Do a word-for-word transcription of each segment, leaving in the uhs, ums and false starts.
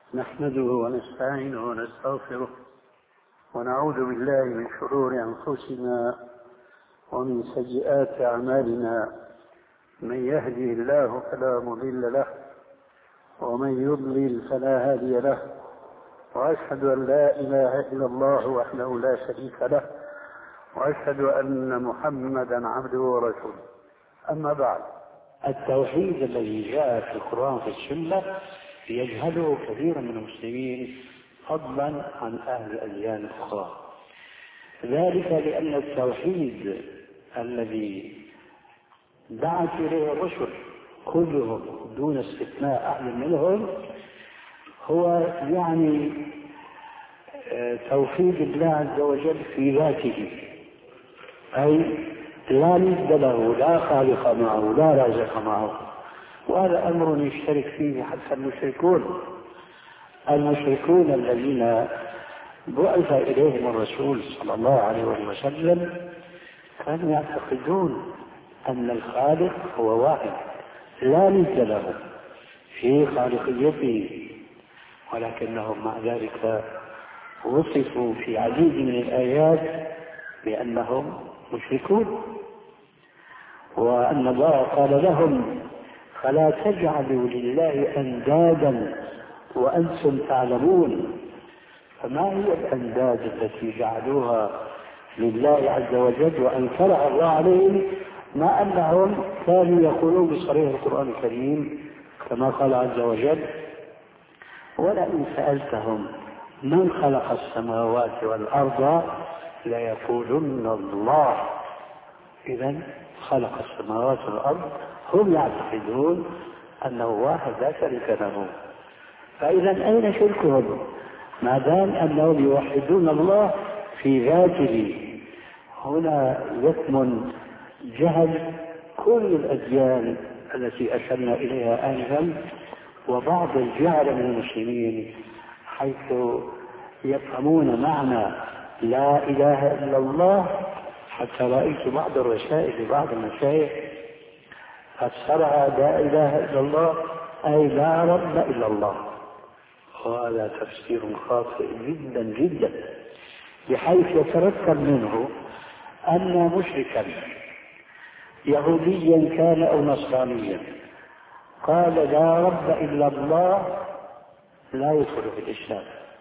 نحمده ونستعينه ونستغفره ونعوذ بالله من شرور أنفسنا ومن سيئات أعمالنا. من يهدي الله فلا مضل له ومن يضلل فلا هادي له، وأشهد أن لا إله إلا الله وحده لا شريك له، وأشهد أن محمدا عبده ورسوله. أما بعد، التوحيد الذي جاء في القرآن في السنة يجهله كثير من المسلمين فضلا عن أهل الأديان الأخرى، ذلك لأن التوحيد الذي دعت إليه الرسل كلهم دون استثناء أحد منهم هو يعني توحيد الله عز وجل في ذاته، أي لا ند له، لا خالق معه، لا رازق معه. وهذا أمر يشترك فيه حتى المشركون المشركون الذين بعث إليهم الرسول صلى الله عليه وسلم كانوا يعتقدون أن الخالق هو واحد لا ند له في خالقيته، ولكنهم مع ذلك وصفوا في عديد من الآيات بأنهم مشركون، وأن الله قال لهم: فلا تجعلوا لله أندادا وأنتم تعلمون. فما هي الأنداد التي جعلوها لله عز وجل وأنكرها الله عليهم، مع أنهم كانوا يقولون بصريح القرآن الكريم كما قال عز وجل: ولئن سألتهم من خلق السماوات والأرض ليقولن الله. إذن خلق السماوات والأرض، هم يعتقدون أنه واحد لا شريك له. فإذا أين شركهم ما دام أنهم يوحدون الله في ذاته؟ هنا يكمن جهل كل الأديان التي أشرنا إليها آنفا، وبعض الجهل من المسلمين حيث يفهمون معنى لا إله إلا الله، حتى رأيت بعض الرسائل لبعض المشايخ فسرها لا إله إلا الله أي لا رب إلا الله، وهذا تفسير خاطئ جدا جدا، بحيث يتركب منه أن مشركا يهوديا كان أو نصرانيا قال لا رب إلا الله لا يدخل في الإسلام،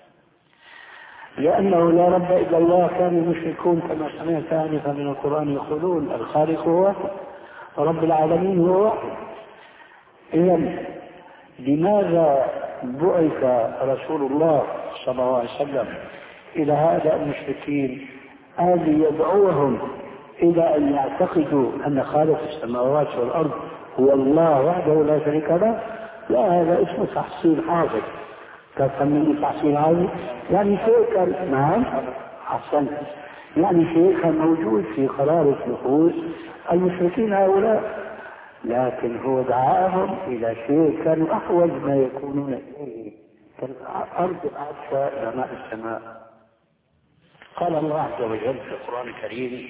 لأنه لا رب إلا الله. كان المشركون كما سمعت آنفا من القرآن يقولون الخالق هو واحد، رب العالمين هو واحد. إذن لماذا بعث رسول الله صلى الله عليه وسلم إلى هؤلاء المشركين أن يدعوهم إلى أن يعتقدوا أن خالق السماوات والأرض هو الله وحده لا شريك له؟ لا، هذا اسمه تحصيل حاصل. تسميه تحصيل حاصل يعني شيء نعم حسن يعني شيء كان موجود في قرار النفوس المشركين هؤلاء، لكن هو دعاهم إلى شيء كانوا أحوج ما يكونون إليه كالأرض أعشى إلى ماء السماء. قال الله عز وجل في القرآن الكريم،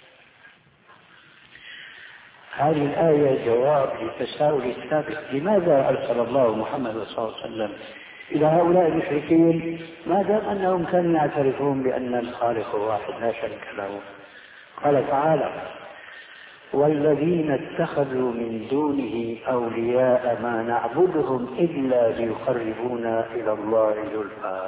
هذه الآية جواب للتساؤل السابق: لماذا أرسل الله محمد صلى الله عليه وسلم إلى هؤلاء المشركين ما دام أنهم كانوا يعترفون بأن الخالق واحد لا شريك له؟ قال تعالى: والذين اتخذوا من دونه أولياء ما نعبدهم إلا ليقربونا إلى الله زلفى.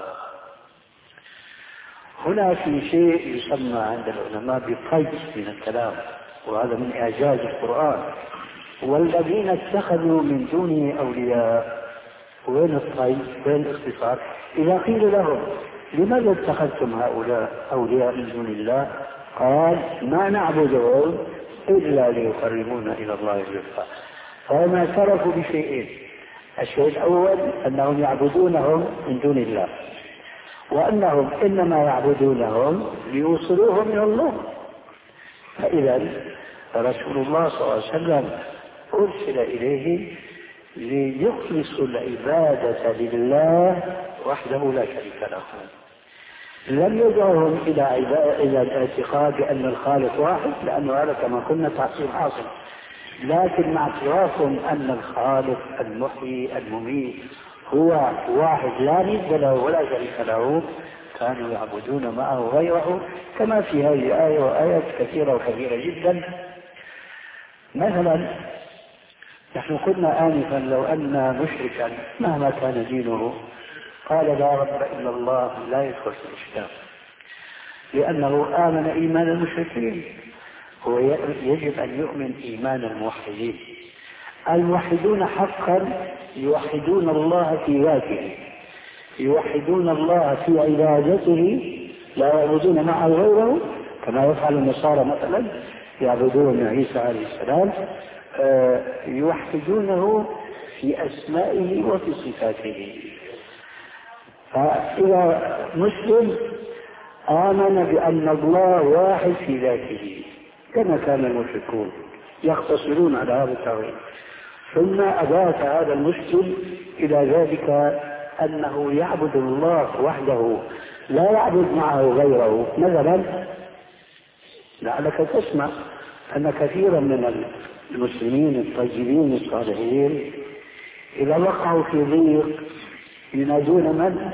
هنا في شيء يسمى عند العلماء بقيد من الكلام، وهذا من إعجاز القرآن. والذين اتخذوا من دونه أولياء، وين الطيب؟ وين الاختصار؟ إذا قيل لهم لماذا اتخذتم هؤلاء أولياء من دون الله؟ قال: ما نعبدهم إلا ليقربونا إلى الله زلفى. فهم اعترفوا بشيئين: الشيء الأول أنهم يعبدونهم من دون الله، وأنهم إنما يعبدونهم ليوصلوهم إلى الله. فإذا رسول الله صلى الله عليه وسلم أرسل إليه ليخلص العبادة لله وحده لا شريك له. لم يدعوهم إلى إلى الاعتقاد بأن الخالق واحد، لأنه هذا كما قلنا تحصيل حاصل، لكن مع اعترافهم أن الخالق المحيي المميت هو واحد لا ند له ولا شريك له، كانوا يعبدون معه غيره، كما في هذه الآية وآيات كثيرة وكثيرة جدا. مثلا نحن قلنا آنفا لو أن مشركا مهما كان دينه قال لا رب إلا الله لا يدخل في الإسلام، لأنه آمن إيمان المشركين. هو يجب أن يؤمن إيمان الموحدين. الموحدون حقا يوحدون الله في ذاته، يوحدون الله في عبادته، لا يعبدون معه غيره كما يفعل النصارى مثلا، يعبدون عيسى عليه السلام، يوحدونه في أسمائه وفي صفاته. فإذا مسلم آمن بأن الله واحد في ذاته كما كان المشركون يختصرون على هذا التوحيد، ثم أضاف هذا المسلم إلى ذلك أنه يعبد الله وحده لا يعبد معه غيره. مثلا لعلك تسمع أن كثيرا من المسلمين الطيبين الصالحين إذا وقعوا في ضيق ينادون من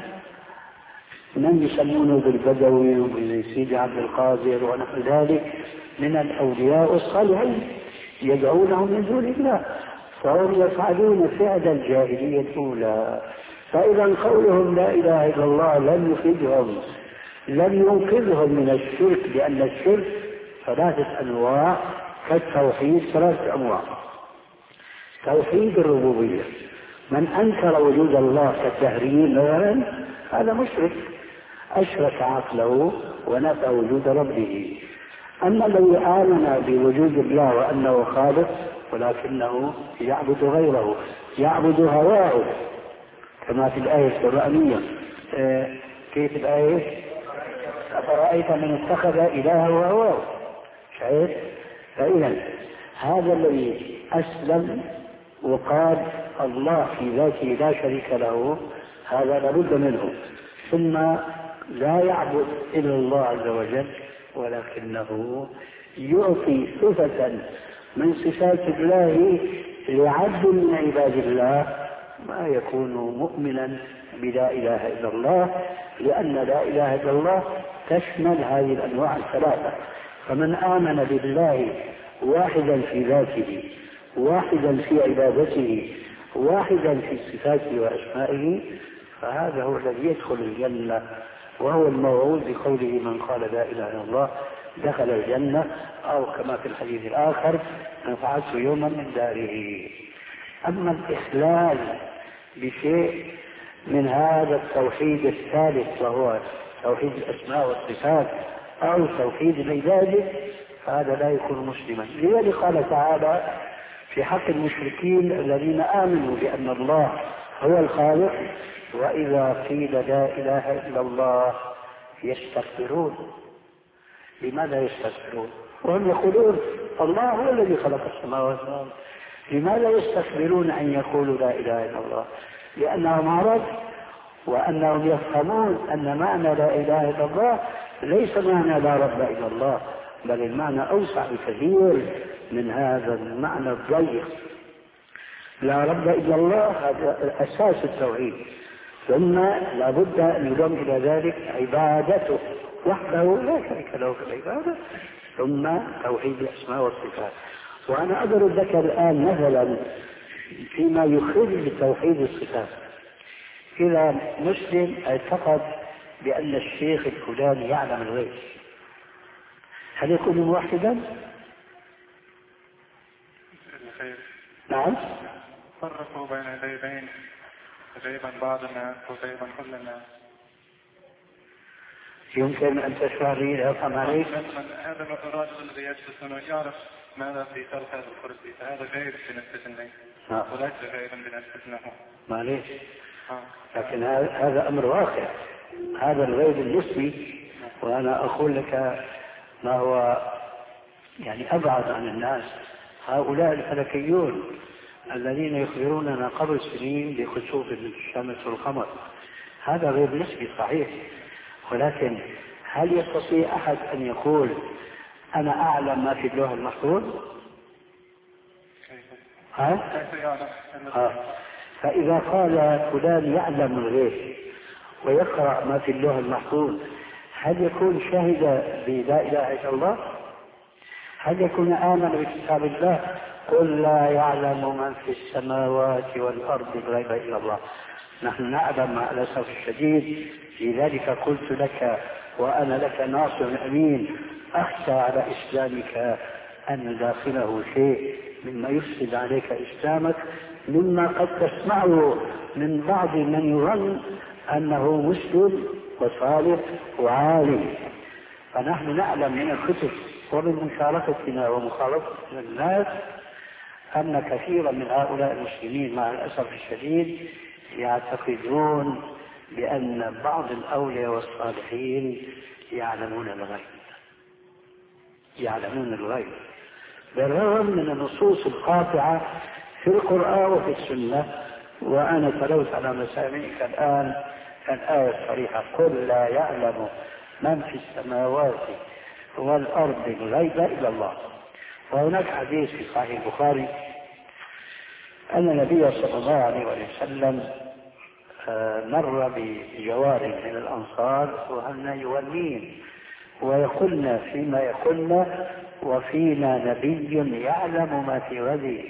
من يسمونه بالبدوي وبسيدي عبد القادر ونحو ذلك من الأولياء الصالحين، يدعونهم من دون الله، فهم يفعلون فعل الجاهلية الأولى. فإذا قولهم لا إله إلا الله لم يفيدهم، لم ينقذهم من الشرك، لأن الشرك ثلاثة أنواع كالتوحيد ثلاثة أنواع. توحيد الربوبية، من أنكر وجود الله كالدهريين هذا مشرك، أشرك عقله ونفى وجود ربه. أما الذي آمن بوجود الله وأنه خالق ولكنه يعبد غيره، يعبد هواه كما في الآية القرآنية. آه كيف الآية؟ أفرأيت من اتخذ إلهه هواه. شايف؟ فإذا هذا الذي أسلم وقال الله في ذاته لا شريك له هذا لابد منه، ثم لا يعبد إلا الله عز وجل ولكنه يعطي صفة من صفات الله لعبد من عباد الله ما يكون مؤمنا بلا إله إلا الله، لأن لا إله إلا الله تشمل هذه الأنواع الثلاثة. فمن آمن بالله واحدا في ذاته، واحدا في عبادته، واحدا في صفاته وأسمائه، فهذا هو الذي يدخل الجنة، وهو الموعود بقوله من قال لا إله إلا الله دخل الجنة، أو كما في الحديث الآخر من فعلت يوما من داره. أما الإخلال بشيء من هذا التوحيد الثالث وهو توحيد الأسماء والصفات أو توحيد العبادة فهذا لا يكون مسلما. لذلك قال تعالى في حق المشركين الذين آمنوا بأن الله هو الخالق وإذا قيل لا إله إلا الله يستكبرون. لماذا يستكبرون وهم يقولون الله هو الذي خلق السماوات والأرض؟ لماذا يستكبرون أن يقولوا لا إله إلا الله؟ لأنهم عرب وأنهم يفهمون أن معنى لا إله إلا الله ليس معنى لا رب إلا الله، بل المعنى أوسع بكثير من هذا المعنى الضيق. لا رب إلا الله هذا أساس التوحيد، ثم لابد أن يضم إلى ذلك عبادته وحده لا شريك له في العبادة، ثم توحيد الأسماء والصفات. وأنا أضرب لك الآن مثلا فيما يخل بتوحيد الصفات. إذا مسلم اعتقد بأن الشيخ الفلاني يعلم الغيب، هل يكون موحدا؟ نعم. فرقوا بين الغيبين، غيبا بعض الناس وغيبا كل الناس. يمكن أن تشرح لي أفهم عليك؟ هذا الرجل الذي يجلس أنه يعرف ماذا في خلق هذا الكرسي، فهذا غيب بالنسبة لي وليس غيبا بالنسبة له. معليش، لكن هذا أمر واقع، هذا الغيب النسبي. وأنا أقول لك ما هو يعني أبعد عن الناس، هؤلاء الفلكيون الذين يخبروننا قبل سنين بخسوف الشمس والقمر، هذا غيب نسبي صحيح، ولكن هل يستطيع أحد أن يقول أنا أعلم ما في اللوح المحفوظ؟ ها؟ ها؟ فإذا قال فلان يعلم الغيب ويقرأ ما في اللوح المحفوظ، هل يكون شهد بلا إله إلا الله؟ هل يكون آمن بكتاب الله؟ قل لا يعلم من في السماوات والأرض الغيب إلا الله. نحن نعلم مع الأسف الشديد، في ذلك قلت لك وأنا لك ناصر أمين، أخشى على إسلامك أن داخله شيء مما يفسد عليك إسلامك، مما قد تسمعه من بعض من يظن أنه مسلم وصالح وعالم. فنحن نعلم من الكتب ومن مشاركتنا ومخالطتنا الناس أن كثيرا من هؤلاء المسلمين مع الأسف الشديد يعتقدون بأن بعض الأولياء والصالحين يعلمون الغيب يعلمون الغيب بالرغم من النصوص القاطعة في القرآن وفي السنة. وأنا تلوت على مسامعك الآن الآية الصريحة: قل لا يعلم من في السماوات والأرض الغيب إلا الله. وهناك حديث في صحيح البخاري أن النبي صلى الله عليه وسلم مر بجوار من الأنصار وهن يولين ويقولن فيما يقولن وفينا نبي يعلم ما في غد،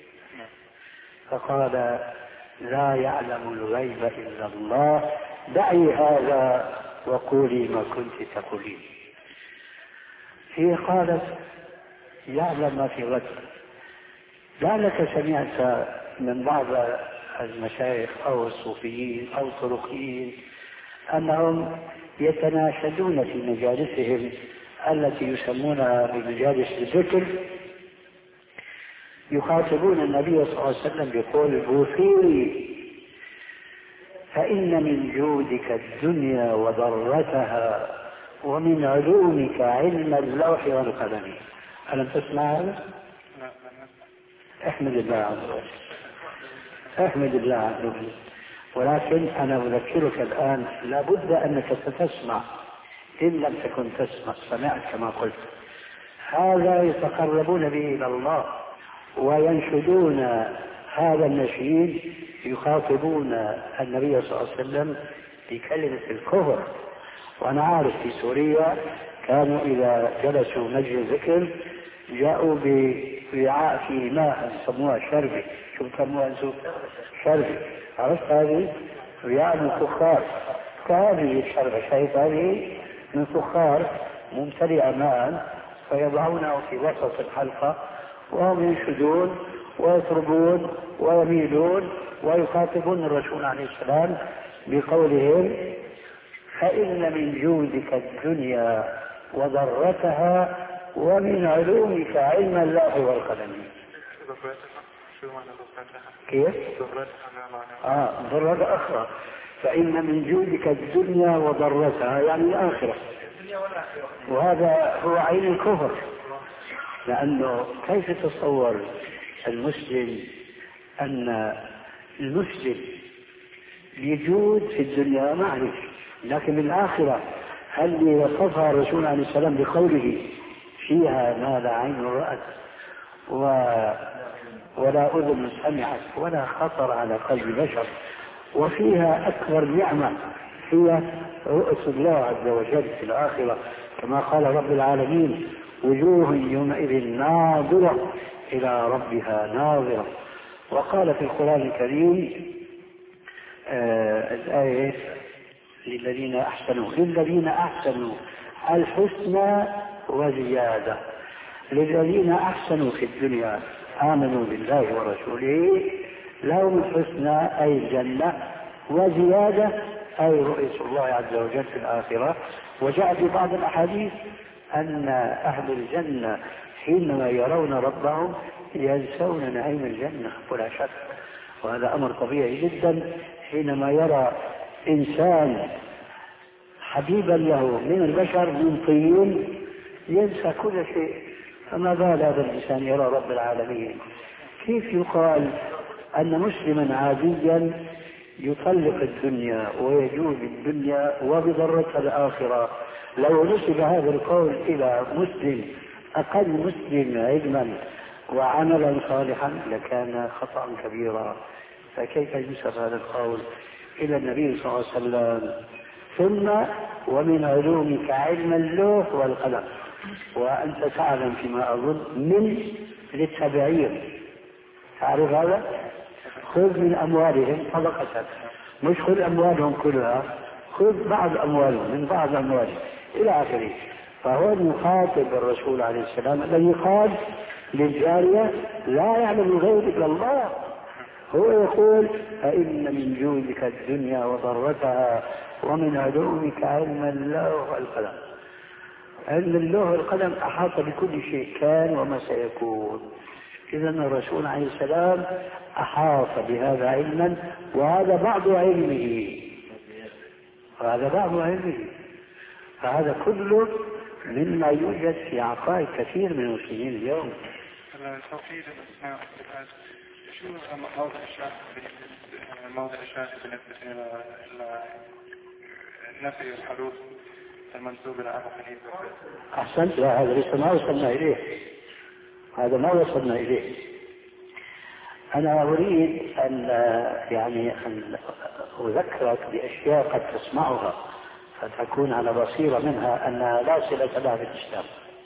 فقال: لا يعلم الغيب إلا الله، دعي هذا وقولي ما كنت تقولين. هي قالت: يعلم ما في غد. لعلك سمعت من بعض المشايخ أو الصوفيين أو الطرقيين أنهم يتناشدون في مجالسهم التي يسمونها بمجالس الذكر، يخاطبون النبي صلى الله عليه وسلم بقول: بوصيري فإن من جودك الدنيا وضرتها ومن علومك علم اللوح والقلم. ألم تسمع هذا؟ احمد الله عز وجل، احمد الله عز وجل. ولكن أنا أذكرك الآن لابد أنك ستسمع، إن لم تكن تسمع سمعت كما قلت. هذا يتقربون به إلى الله وينشدون هذا النشيد، يخاطبون النبي صلى الله عليه وسلم بكلمة الكفر. وأنا عارف في سوريا كانوا إذا جلسوا مجلس ذكر جاءوا بوعاء فيه ماء يسموها شربة. شو بسموها أنتم؟ شربة. عرفت هذه؟ وعاء من فخار، كهذه الشربة، شايف هذه من فخار ممتلئة ماء، فيضعونه في وسط الحلقة وهم ينشدون ويطربون ويميلون ويخاطبون الرسول عليه السلام بقولهم: فإن من جودك الدنيا وضرتها ومن علومك علم الله والقلم. كيف؟ آه ضرتها أخرى. فإن من جودك الدنيا وضرتها يعني الآخرة، وهذا هو عين الكفر. لأنه كيف تصور المسلم أن المسلم يجود في الدنيا معرفة، لكن الآخرة هل وصفها الرسول عليه السلام بقوله: فيها ما لا عين رأت و... ولا أذن سمعت ولا خطر على قلب بشر، وفيها أكبر نعمة هي رؤية الله عز وجل في الآخرة، كما قال رب العالمين: وجوه يومئذ ناظرة إلى ربها ناظرة. وقال في القرآن الكريم آه الآية: للذين أحسنوا للذين أحسنوا الحسنى وزيادة. للذين أحسنوا في الدنيا آمنوا بالله ورسوله لهم الحسنى أي الجنة، وزيادة أي رؤية الله عز وجل في الآخرة. وجاء في بعض الأحاديث أن أهل الجنة حينما يرون ربهم ينسون نعيم الجنة ولا شك، وهذا أمر طبيعي جدا. حينما يرى إنسان حبيبا له من البشر من طين ينسى كل شيء، فما بال هذا الإنسان يرى رب العالمين؟ كيف يقال أن مسلما عاديا يطلق الدنيا ويجوز الدنيا وبضرتها الآخرة؟ لو نسب هذا القول إلى مسلم أقل مسلم علما وعملا صالحا لكان خطأ كبيرا. فكيف ينسب هذا القول إلى النبي صلى الله عليه وسلم؟ ثم ومن علومك علم اللوح والقلم، وأنت تعلم فيما أظن من للتبعير، تعرف هذا؟ خذ من أموالهم صدقة، مش خذ أموالهم كلها، خذ بعض أموالهم من بعض أموالهم إلى آخره. فهو مخاطب الرسول عليه السلام الذي قال للجارية لا يعلم الغيب إلا الله، هو يقول فإن من جودك الدنيا وضرتها ومن علومك علم اللوح والقلم. علم اللوح والقلم أحاط بكل شيء كان وما سيكون. إذا الرسول عليه السلام أحاط بهذا علما، وهذا بعض علمه، وهذا بعض علمه. فهذا كله مما يوجد في عقائد كثير من المسلمين اليوم. توحيد الأسماء والصفات، شو موضع الشاهد موضع الشاهد بالنسبة إلى نفي الحروف المنسوب إلى أبو حنيفة؟ أحسنت، لا هذا لسه ما وصلنا إليه، هذا ما وصلنا إليه. أنا أريد أن يعني أن أذكرك بأشياء قد تسمعها فتكون على بصيرة منها أنها لا صلة لها بالإسلام.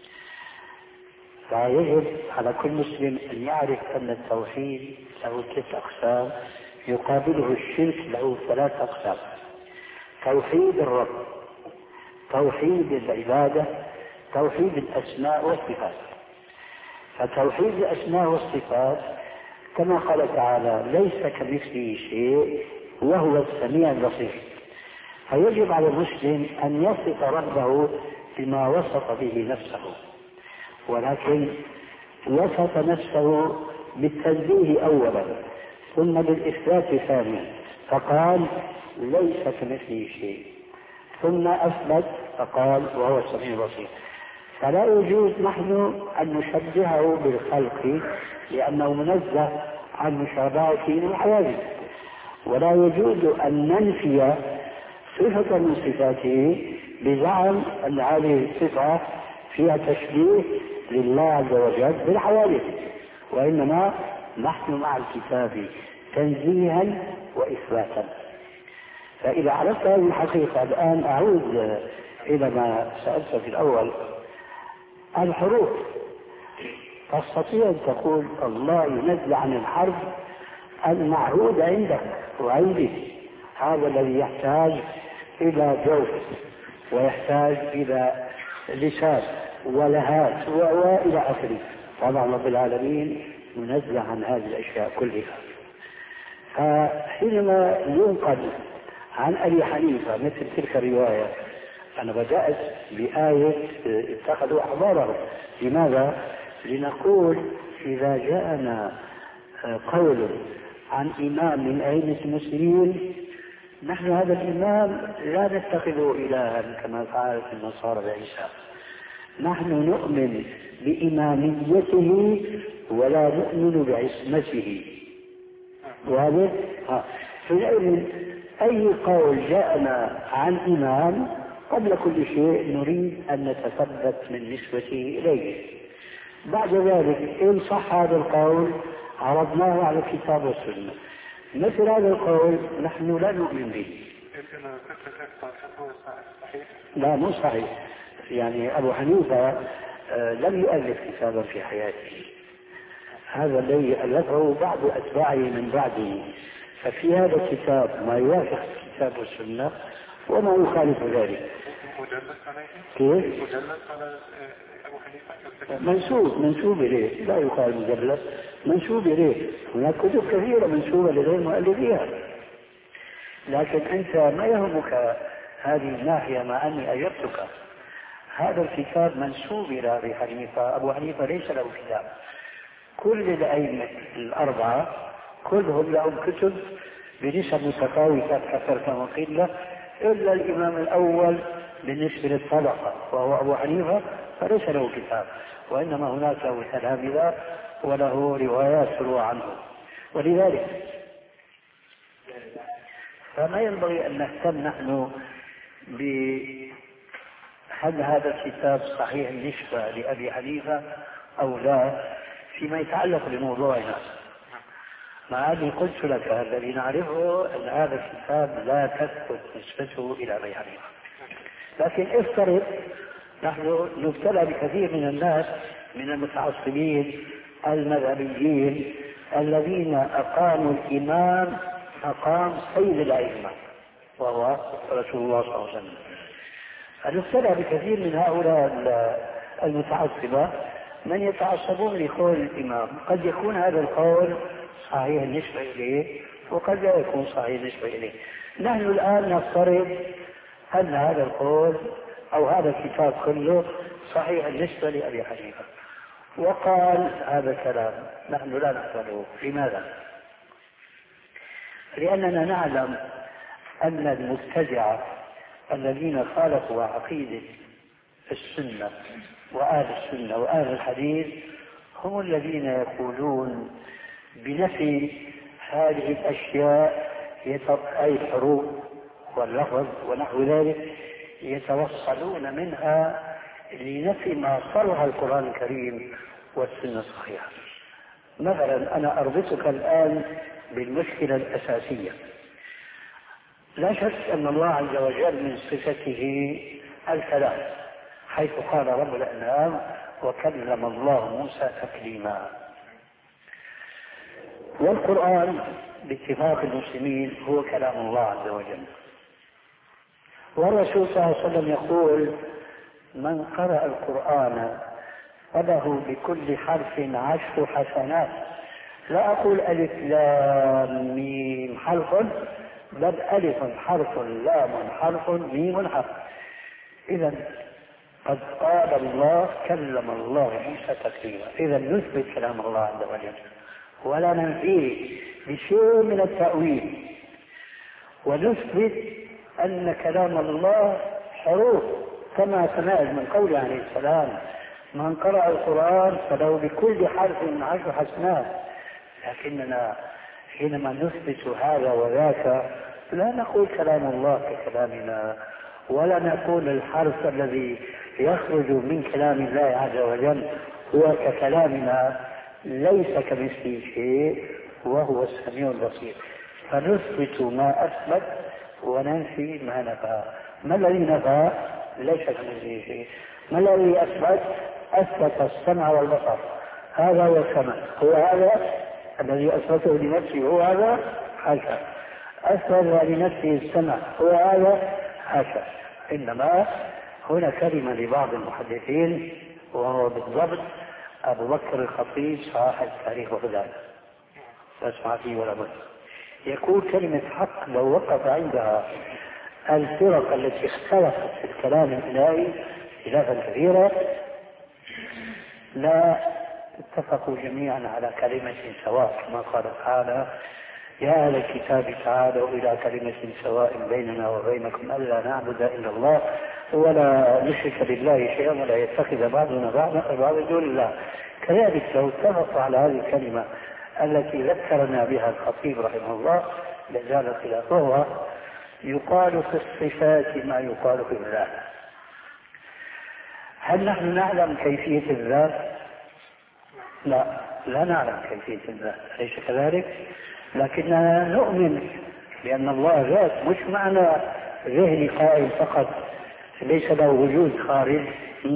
فيجب على كل مسلم أن يعرف أن التوحيد له ثلاث أقسام، يقابله الشرك له ثلاث أقسام: توحيد الرب، توحيد العبادة، توحيد الأسماء والصفات. فتوحيد الأسماء والصفات كما قال تعالى ليس كمثله شيء وهو السميع البصير، فيجب على المسلم أن يصف ربه بما وصف به نفسه، ولكن وصف نفسه بالتنزيه أولا ثم بالإثبات ثانيا، فقال ليس كمثله شيء، ثم أثبت فقال وهو السميع البصير. فلا يجوز نحن أن نشبهه بالخلق لأنه منزه عن مشابهته للحوادث، ولا يجوز أن ننفي صفة من صفاته بزعم أن هذه الصفة فيها تشبيه لله عز وجل بالحوادث، وإنما نحن مع الكتاب تنزيها وإثباتا. فإذا عرفت هذه الحقيقة الآن أعود إلى ما سألت في الأول. الحروف تستطيع أن تقول الله ينزل عن الحرف المعهود عندك وعندي، هذا الذي يحتاج إلى جوف ويحتاج إلى لسان ولهات وإلى آخره. طبعا رب العالمين منزه عن هذه الأشياء كلها. فحينما ينقل عن أبي حنيفة مثل تلك الرواية، أنا بدأت بآية اتخذوا أحبارهم. لماذا؟ لنقول إذا جاءنا قول عن إمام من أئمة المسلمين نحن هذا الإمام لا نتخذه إلها كما فعلت النصارى بعيسى، نحن نؤمن بإماميته ولا نؤمن بعصمته. وهذا في العلم أي قول جاءنا عن إمام قبل كل شيء نريد أن نتثبت من نسبته إليه. بعد ذلك إن صح هذا القول عرضناه على الكتاب والسنة، مثل هذا القول نحن لا نؤمن به. لا مو صحيح، يعني أبو حنيفة لم يؤلف كتابا في حياته، هذا الذي ألفه بعض أتباعه من بعده، ففي هذا الكتاب ما يوافق الكتاب والسنة وما يخالف ذلك. كيف؟ منسوب منسوب إليه، لا يقال مجلد، منسوب إليه. هناك كتب كثيرة منسوبة لغير مؤلفيها، لكن أنت ما يهمك هذه الناحية مع أني أجبتك. هذا الكتاب منسوب إلى أبي حنيفة، أبو حنيفة ليس له كتاب. كل الأئمة الأربعة كلهم لهم كتب بنسب متفاوتة كثرة وقلة، إلا الإمام الأول بالنسبة للطبقة وهو أبو حنيفة فليس له كتاب، وإنما هناك له تلامذة وله روايات تروى عنه. ولذلك فما ينبغي أن نهتم نحن بهل هذا الكتاب صحيح النسبة لأبي حنيفة أو لا فيما يتعلق بموضوعنا. مع أني قلت لك الذي نعرفه أن هذا الكتاب لا تثبت نسبته إلى أبي حنيفة، لكن افترض نحن نبتلى بكثير من الناس من المتعصبين المذهبيين الذين أقاموا الإمام مقام سيد الأئمة وهو رسول الله صلى الله عليه وسلم. نبتلى بكثير من هؤلاء المتعصبة من يتعصبون لقول الإمام، قد يكون هذا القول صحيح النسبة إليه وقد لا يكون صحيح النسبة إليه. نحن الآن نفترض أن هذا القول أو هذا الكتاب كله صحيح النسبة لأبي حنيفة، وقال هذا الكلام، نحن لا نقبله. لماذا؟ لأننا نعلم أن المبتدعة الذين خالفوا عقيدة السنة وآل السنة وآل الحديث هم الذين يقولون بنفي هذه الأشياء، أي الحروف واللفظ ونحو ذلك، يتوصلون منها لنفي ما صرح القرآن الكريم والسنة الصحيحة. مثلا أنا أربطك الآن بالمشكلة الأساسية. لا شك أن الله عز وجل من صفته الكلام، حيث قال رب الأنعام وكلم الله موسى تكليما. والقرآن باتفاق المسلمين هو كلام الله عز وجل. والرسول صلى الله عليه وسلم يقول من قرأ القرآن فله بكل حرف عشر حسنات، لا أقول ألف لام ميم حرف، بل ألف حرف لام حرف ميم حرف. إذا قد قال الله كلم الله موسى تكليما. إذا نثبت كلام الله عز وجل ولا ننفيه بشيء من التأويل، ونثبت أن كلام الله حروف كما سمعت من قول عليه السلام من قرأ القرآن فله بكل حرف عشر حسنات. لكننا حينما نثبت هذا وذاك لا نقول كلام الله ككلامنا، ولا نقول الحرف الذي يخرج من كلام الله عز وجل هو ككلامنا، ليس كمثله شيء وهو السميع البصير. فنثبت ما أثبت وننفي ما نفى. ما الذي نفى؟ ليس كمثله شيء. ما الذي أثبت؟ أثبت السمع والبصر. هذا هو السمع، هو هذا الذي أثبته لنفسه، هو هذا حاشا. أثبت لنفسه السمع، هو هذا حاشا. إنما هنا كلمة لبعض المحدثين وهو بالضبط أبو بكر الخطيب صاحب تاريخ بغداد، أسمع فيه ولا بد، يقول كلمة حق لو وقف عندها الفرق التي اختلفت في الكلام الإلهي خلافا كثيرا لا اتفقوا جميعا على كلمة سواء، كما قال تعالى يا أهل الكتاب تعالوا إلى كلمة سواء بيننا وبينكم ألا نعبد إلا الله ولا نشرك بالله شيئا ولا يتخذ بعضنا بعضا دون الله. كذلك لو اتفقوا على هذه الكلمة التي ذكرنا بها الخطيب رحمه الله لزال خلافه. يقال في الصفات ما يقال في الذات. هل نحن نعلم كيفية الذات؟ لا، لا نعلم كيفية الذات، ليس كذلك؟ لكننا نؤمن بأن الله ذات، مش معنى ذهني قائل فقط ليس له وجود خارج.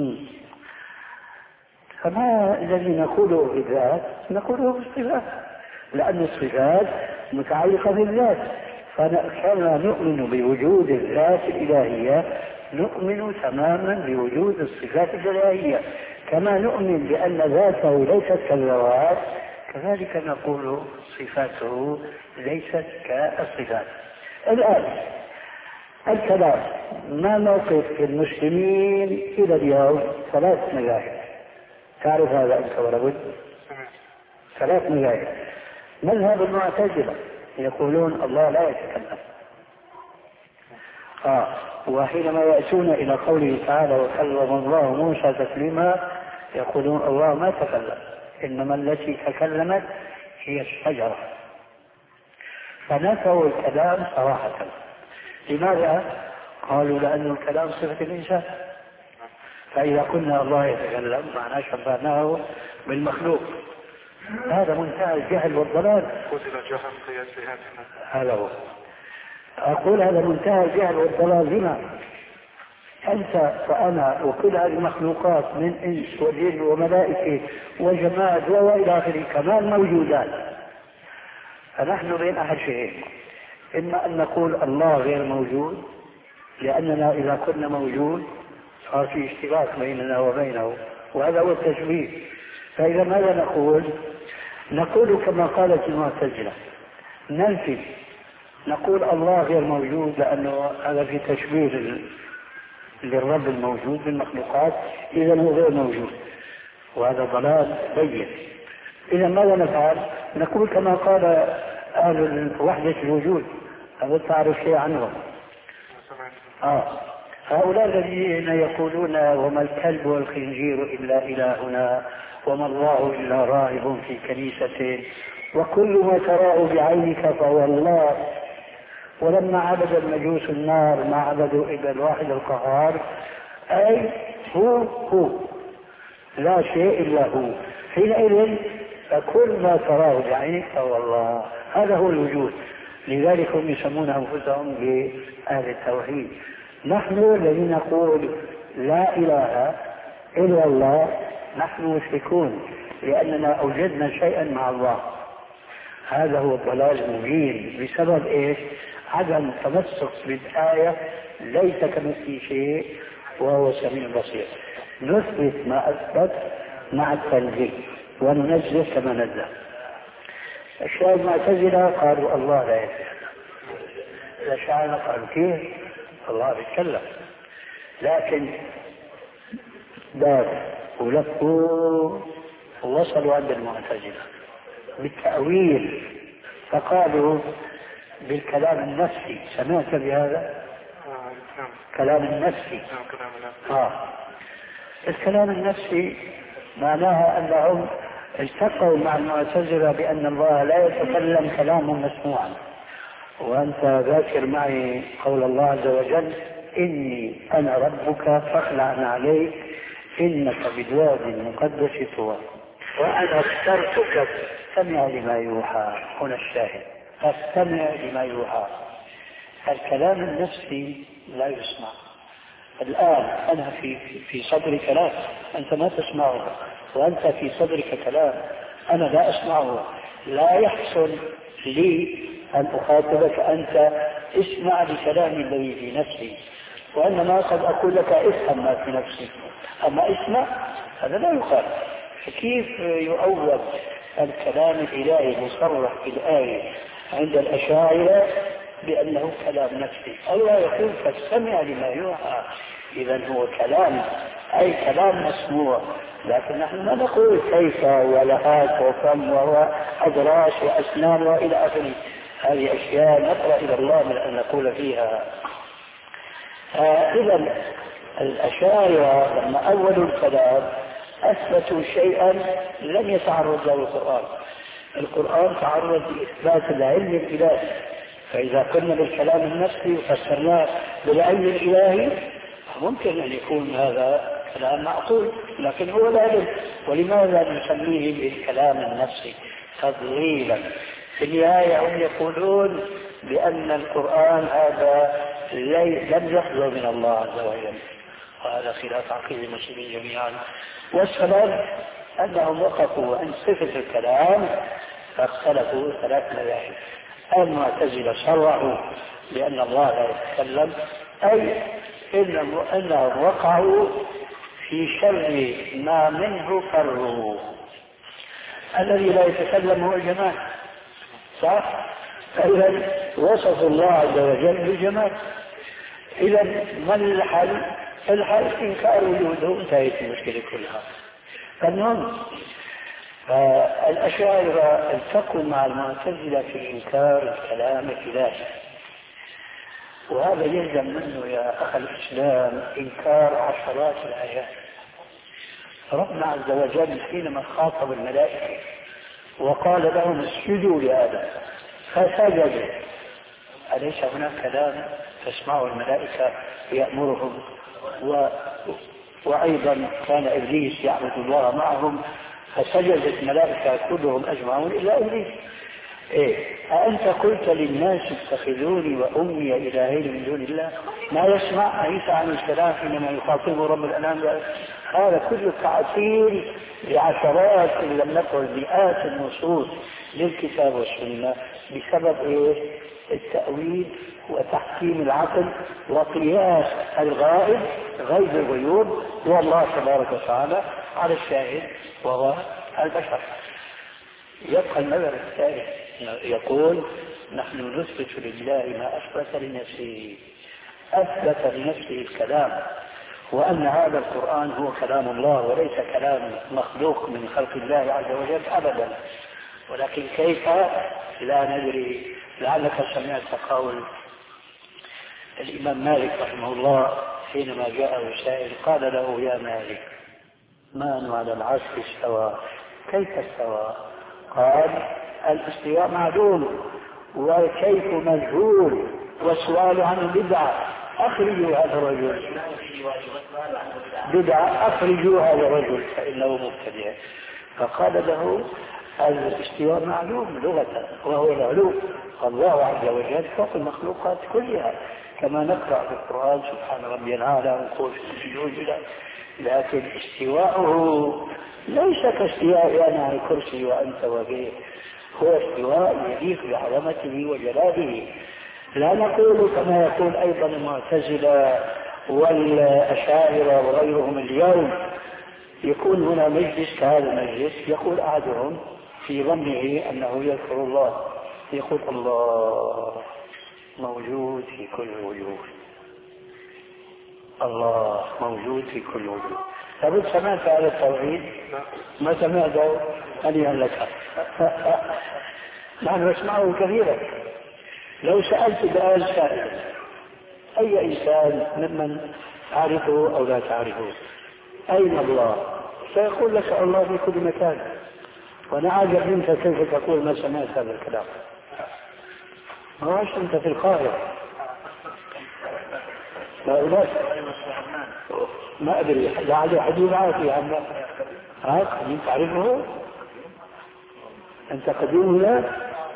فما الذي نقوله بالذات نقوله بالصفات، لأن الصفات متعلقة بالذات. فكما نؤمن بوجود الذات الإلهية نؤمن تماما بوجود الصفات الإلهية، كما نؤمن بأن ذاته ليست كالذوات كذلك نقول صفاته ليست كالصفات. الآن الكلام ما موقف المسلمين إلى اليوم؟ ثلاث مذاهب، تعرف هذا أنت ولا بد؟ ثلاث مذاهب. مذهب المعتزلة يقولون الله لا يتكلم، آه وحينما يأتون إلى قوله تعالى وكلم الله موسى تكليما يقولون الله ما تكلم، إنما التي تكلمت هي الشجرة. فنفوا الكلام صراحة. لماذا؟ قالوا لأن الكلام صفة الإنسان، فإذا قلنا الله يتكلم معناه شبهناه بالمخلوق، هذا منتهى الجهل والضلال. هذا هو. أقول هذا منتهى الجهل والضلال. لما أنت وأنا وكل هذه المخلوقات من إنس وجن وملائكة وجماد وإلى آخره كمان موجودات، فنحن بين أحد شيئين: إما أن نقول الله غير موجود، لأننا إذا كنا موجود صار في اشتراك بيننا وبينه، وهذا هو التشبيه. فإذا ماذا نقول؟ نقول كما قالت المعتزلة، ننفي، نقول الله غير موجود لأنه هذا في تشبيه للرب الموجود بالمخلوقات، إذا هو غير موجود، وهذا ضلال بين. إذا ماذا نفعل؟ نقول كما قال أهل وحدة الوجود، هذا تعرف شيء عنهم. آه. هؤلاء الذين يقولون وما الكلب والخنزير إلا إلهنا وما الله إلا راهب في كنيسة وكل ما تراه بعينك فهو الله، ولما عبد المجوس النار ما عبدوا إلا الواحد القهار، أي هو هو لا شيء إلا هو، حينئذ فكل ما تراه بعينك فهو الله. هذا هو الوجود. لذلك هم يسمون أنفسهم بأهل التوحيد. نحن الذين نقول لا إله إلا الله نحن مشركون، لأننا أوجدنا شيئا مع الله. هذا هو الضلال المبين. بسبب إيش؟ عدم تمسك بالآية ليس كمثله شيء وهو السميع البصير. نثبت ما أثبت مع التنزيه وننزه كما نزه. الشيعة المعتزلة قالوا الله لا يتكلم، الأشاعرة قالوا كيف الله يتكلم، لكن دار ولفوا ووصلوا عند المعتزلة بالتأويل، فقالوا بالكلام النفسي. سمعت بهذا؟ كلام النفسي. آه. الكلام النفسي معناها أنهم التقوا مع المعتزلة بأن الله لا يتكلم كلاما مسموعا. وأنت ذاكر معي قول الله عز وجل: إني أنا ربك فاخلع عليك إنك بالوادي المقدس طوى وأنا اخترتك فاستمع لما يوحى. هنا الشاهد: فاستمع لما يوحى. الكلام النفسي لا يسمع. الآن أنا في في صدري كلام أنت ما تسمعه، وأنت في صدرك كلام أنا لا أسمعه. لا يحصل لي أن أخاطبك أنت اسمع لكلامي الذي في نفسي، وإنما قد أقول لك افهم ما في نفسي، أما اسمع هذا لا يقال. كيف يؤول الكلام الإلهي المصرح في الآية عند الأشاعرة بأنه كلام نفسي؟ الله يقول فاستمع لما يوحى. إذا هو كلام، أي كلام مسموع، لكن نحن ما نقول كيف ولهات وفم وأدراس وأسنان وإلى آخره. هذه أشياء نقرأ إلى الله من أن نقول فيها. آه إذا الأشاعرة لما أولوا الكلام أثبتوا شيئا لم يتعرض له القرآن. القرآن تعرض لإثبات العلم الإلهي، فإذا قلنا بالكلام النفسي وفسرناه بالعلم الإلهي ممكن أن يكون هذا كلام معقول، لكن هو لا علم. ولماذا نسميه بالكلام النفسي؟ تضليلا. في النهاية هم يقولون بأن القرآن هذا لم يحضر من الله عز وجل، وهذا خلاف عقيدة المسلمين جميعا. والسبب أنهم وقفوا عند صفة الكلام فاختلفوا ثلاث مذاهب. المعتزلة صرحوا بأن الله لا يتكلم، أي إنهم وقعوا في شر ما منه فروا. الذي لا يتكلم هو الجمال، صح؟ فإذا وصف الله عز وجل بالجمال. إذا ما الحل؟ الحل إنكار وجوده، انتهت المشكلة كلها. فالمهم الأشاعرة التقوا مع المعتزلة في إنكار الكلام الإلهي، وهذا يلزم منه يا أخي الإسلام إنكار عشرات الآيات. ربنا عز وجل حينما خاطب الملائكة وقال لهم اسجدوا لآدم فسجدوا، أليس هناك كلام تسمعه الملائكة يأمرهم؟ و... وأيضا كان إبليس يعبد الله معهم، فسجدت الملائكة كلهم أجمعون إلا إبليس. إيه؟ أأنت قلت للناس اتخذوني وأمي إلهين من دون الله؟ ما يسمع عيسى عليه السلام حينما يخاطبه رب الأنام هذا كله تعطيل لعشرات إن لم نقل مئات النصوص للكتاب والسنة بسبب إيه؟ التأويل وتحكيم العقل وقياس الغائب غيب الغيوب والله تبارك وتعالى على الشاهد وهو البشر. يبقى المذهب الثالث يقول نحن نثبت لله ما أثبت لنفسه، أثبت لنفسه الكلام وأن هذا القرآن هو كلام الله وليس كلام مخلوق من خلق الله عز وجل أبدا. ولكن كيف لا ندري. لعلك سمعت قول الإمام مالك رحمه الله حينما جاءه سائل قال له يا مالك من على العرش استوى كيف استوى؟ قال الاستواء معلوم والكيف مجهول والسؤال عنه بدعة أخرجوا هذا الرجل بدعة أخرجوا هذا الرجل فإنه مبتدع. فقال له الاستواء معلوم لغة وهو العلو الله عز وجل فوق المخلوقات كلها كما نقرأ في القرآن سبحان ربي الأعلى ونقول في السجود. لكن استواءه ليس كاستواء أنا على الكرسي وأنت وغيره، هو استواء يليق بعظمته وجلاله. لا نقول كما يقول أيضا المعتزلة والأشاعرة وغيرهم اليوم يكون هنا مجلس كهذا المجلس يقول أحدهم في ظنه أنه يذكر الله يقول الله موجود في كل وجود، الله موجود في كل وجود. طب سمعت هذا التوحيد؟ ما سمعته أني لك نحن نسمعه كثيرا. لو سألت بآل سائل أي إنسان ممن تعرفه أو لا تعرفه أين الله؟ سيقول لك الله في كل مكان. وأنا عاجب منك كيف تقول ما سمعت هذا الكلام. ما عاش أنت في القاهرة لا أولاك ما أدري لعله حديث عافية عما ها قديم تعرفه أنت قديم هنا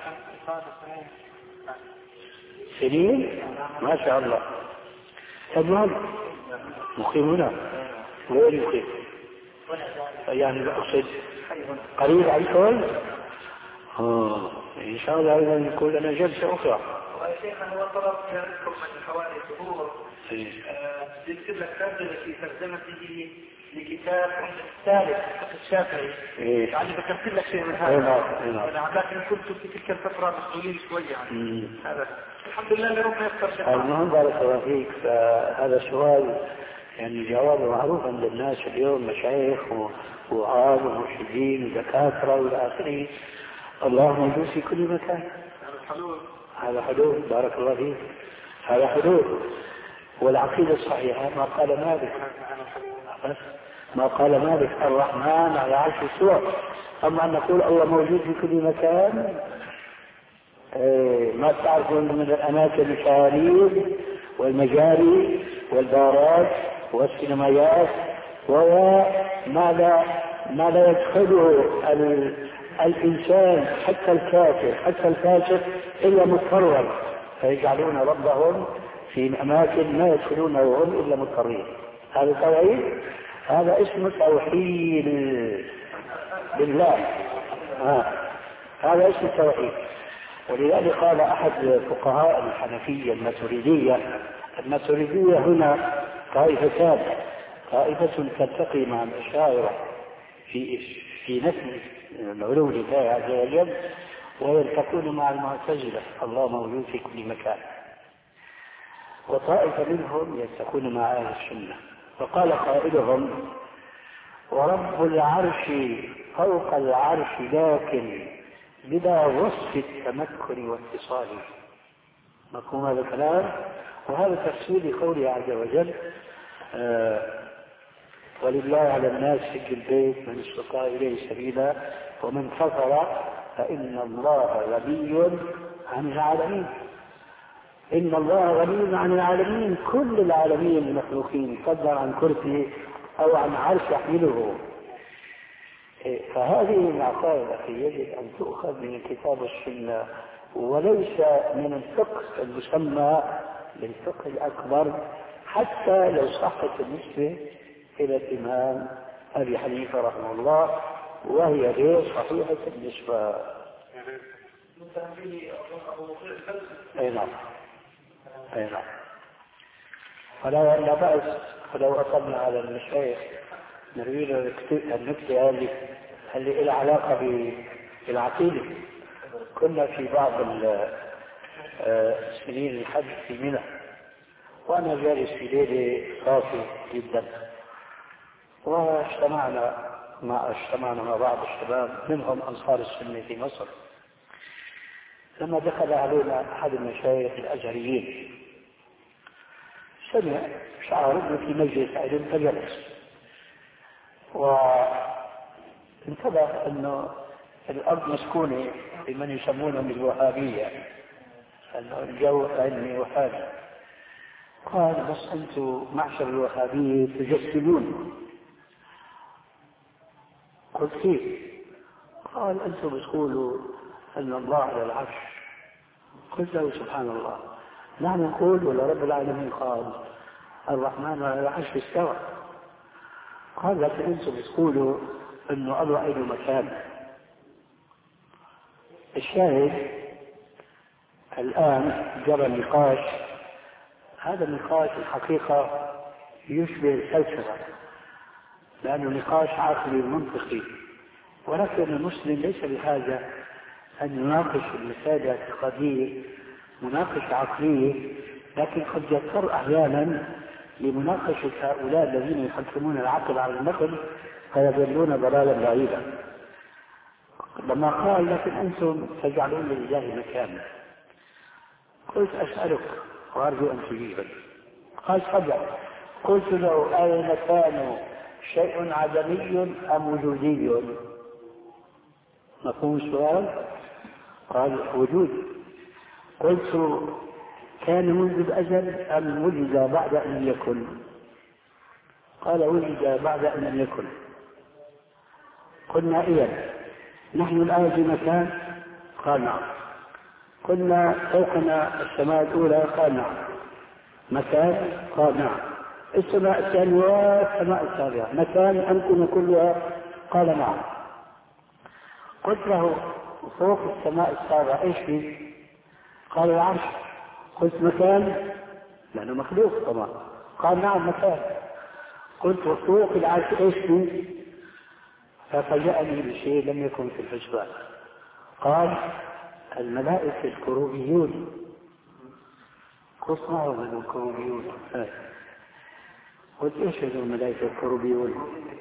سنين ما شاء الله. تمام مقيم هنا وين مقيم يعني أقصد قريب عنكم آه. إن شاء الله أيضا يكون لنا جلسة أخرى. وشيخنا هو طلب منكم من حوالي شهور يكتب لك ترجمة في ترجمته لكتاب الثالث الشافعي يعني ذكرت لك شيء من هذا لكن كنت في تلك الفترة مسؤولين شوية يعني هذا الحمد لله اللي ربنا يختار شيء. المهم بارك الله فيك. فهذا السؤال يعني جوابه معروف عند الناس اليوم مشايخ ووعاظ ومرشدين ودكاترة والى آخره. الله موجود في كل مكان. هذا حدود بارك الله فيك هذا حدود. والعقيدة الصحيحة ما قال مالك بس ما قال مالك الرحمن على عرش استوى. أما أن نقول الله موجود في كل مكان إيه ما تعرفون من الأماكن الشوارع والمجاري والبارات والسينمايات وما لا ما لا يدخله الإنسان حتى الكافر حتى الفاسق إلا مضطرا فيجعلون ربهم في أماكن ما يدخلونه وهم إلا مضطرين. هذا توحيد هذا اسمه توحيد بالله آه. هذا اسمه التوحيد. ولذلك قال أحد فقهاء الحنفية الماتريدية الماتريدية هنا طائفتان طائفة تلتقي مع الأشاعرة في في نفي العلو لله عز وجل ويلتقون مع المعتزلة الله موجود في كل مكان. وطائفة منهم يلتقون مع أهل السنة. فقال قائلهم ورب العرش فوق العرش لكن بلا وصف التمكن واتصال. مفهوم هذا الكلام؟ وهذا تفسير لقوله عز وجل آه ولله على الناس حج البيت من استطاع إليه سبيلا ومن كفر فإن الله غني عن العالمين. إن الله غني عن العالمين كل العالمين المخلوقين فضلا عن كرسي أو عن عرش يحمله. فهذه العقائد يجب أن تؤخذ من الكتاب والسنة وليس من الفقه المسمى بالفقه الأكبر، حتى لو صحت النسبة إلى الإمام أبي حنيفة رحمه الله، وهي غير صحيحة النسبة. أي نعم، أي نعم. فلا لا بأس ولو أصبنا على المشايخ نريد النكتة هذه اللي لها علاقة بالعقيدة. كنا في بعض السنين الحج في منى، وأنا جالس في ليلة صافي جدا، واجتمعنا مع اجتمعنا مع بعض الشباب منهم أنصار السنة في مصر. لما دخل علينا أحد المشايخ الأزهريين سمع شعر انه في مجلس علم فجلس، وانتبه انه الارض مسكونه بمن يسمونهم الوهابيه، انه الجو علمي وهابي. قال بس انتم معشر الوهابيه تجسدون. قلت كيف؟ قال انتم بتقولوا ان الله على العرش. قلت له سبحان الله، نحن نقول ولا رب العالمين قال الرحمن على العرش استوى. قال لكن انتم بتقولوا انه الله له مكان. الشاهد الان جرى نقاش، هذا النقاش الحقيقه يشبه الفلسفه لانه نقاش عقلي منطقي، ولكن المسلم ليس بحاجه ان يناقش المسائل الاعتقاديه مناقشة عقلية، لكن قد يضطر أحيانا لمناقشة هؤلاء الذين يحكمون العقل على النقل فيضلون ضلالا بعيدا. لما قال لكن أنتم تجعلون لله مكانا، قلت أسألك وأرجو أن تجيبني. قال تفضل. قلت له أي مكان شيء عدمي أم وجودي؟ مفهوم السؤال؟ قال وجود. قلت كان منذ الأزل أم وجد بعد أن يكن؟ قال وجد بعد أن لم يكن. قلنا إذن نحن الآن في مكان؟ قال نعم. قلنا فوقنا السماء الأولى؟ قال نعم. مكان؟ قال نعم. السماء الثانية والسماء السابعة مكان أمكن كلها؟ قال نعم. قلت له فوق السماء السابعة إيش فيه؟ قال العرش. قلت مكان؟ لأنه مخلوق طبعا. قال نعم مكان. قلت فوق العرش إيش فيه؟ ففاجأني بشيء لم يكن في الحسبان. قال الملائكة الكروبيون. قلت ما هو من الكروبيون؟ قلت ايش هذول الملائكة الكروبيون؟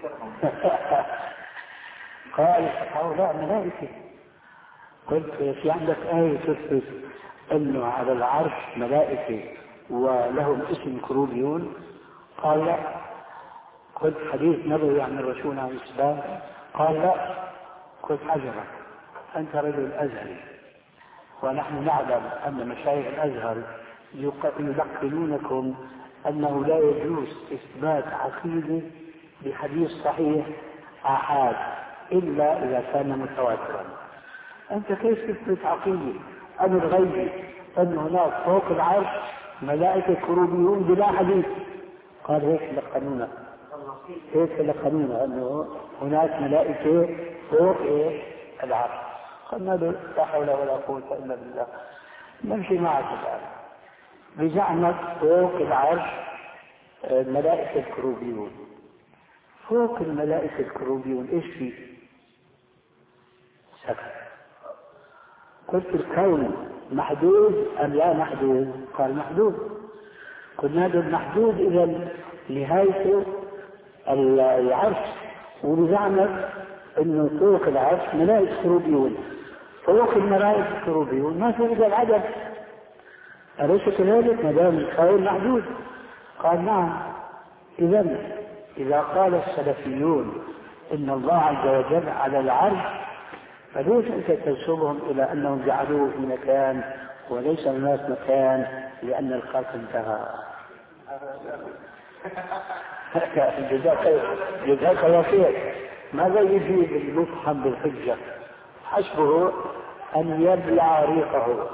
قال هؤلاء ملائكة. قلت في عندك آية تثبت انه على العرش ملائكة ولهم اسم كروبيون؟ قال لا. قلت حديث نبوي عن الرسول عليه السلام؟ قال لا. قلت عجبا، أنت رجل أزهري ونحن نعلم أن مشايخ الأزهر يلقنونكم أنه لا يجوز إثبات عقيدة بحديث صحيح آحاد إلا إذا كان متواترا. أنت كيف تثبت عقيدة أن الغيب أن هناك فوق العرش ملائكة كروبيون بلا حديث؟ قال هيك لقنونا، هيك لقنونا أنه هناك ملائكة فوق إيه العرش. قلنا له لا حول ولا قوة إلا بالله، نمشي معك الآن. بزعمك فوق العرش ملائكة الكروبيون. فوق الملائكة الكروبيون إيش فيه؟ سكت. قلت الكون محدود أم لا محدود؟ قال محدود. قلنا له المحدود إذا نهايته العرش، وبزعمك انه فوق العرش ملائكة كروبيون. فوق الملائكة الكروبيون ما في الا العدد، أليس كذلك؟ ما دام الكون محدود. قال نعم. اذا اذا قال السلفيون ان الله عز وجل على العرش، فليش انت تنسبهم الى انهم جعلوه في مكان وليس هناك مكان لان الخلق انتهى؟ جزاك جزاك الله خير. ماذا يجيب المفهم بالحجة؟ حسبه أن يبلع ريقه.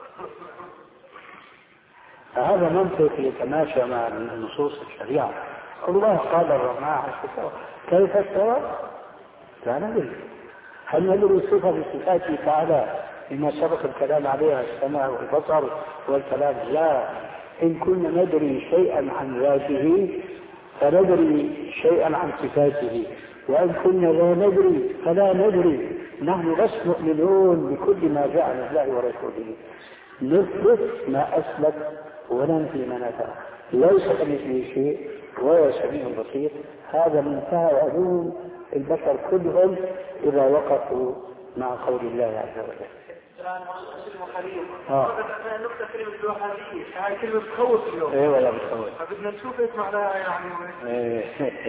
فهذا منطق يتماشى مع نصوص الشريعة. الله قال الرحمن كيف استوى؟ لا ندري. هل ندري صفة من صفاته تعالى بما سبق الكلام عليها السمع والبصر والكلام؟ لا. إن كنا ندري شيئا عن ذاته فندري شيئا عن صفاته، وإن كنا لا ندري فلا ندري. نحن بس مؤمنون بكل ما جاء عن الله ورسوله، نثبت ما أثبت وننفي ما نفى. ليس كمثله شيء وهو السميع البصير. هذا منتهى علوم البشر كلهم إذا وقفوا مع قول الله عز وجل. الآن مسلم وخليل نقطة كلمة الوهابية، هاي كلمة بتخوف اليوم. إيه ولا بتخوف. فبدنا نشوف إيش معناها يعني. إيه.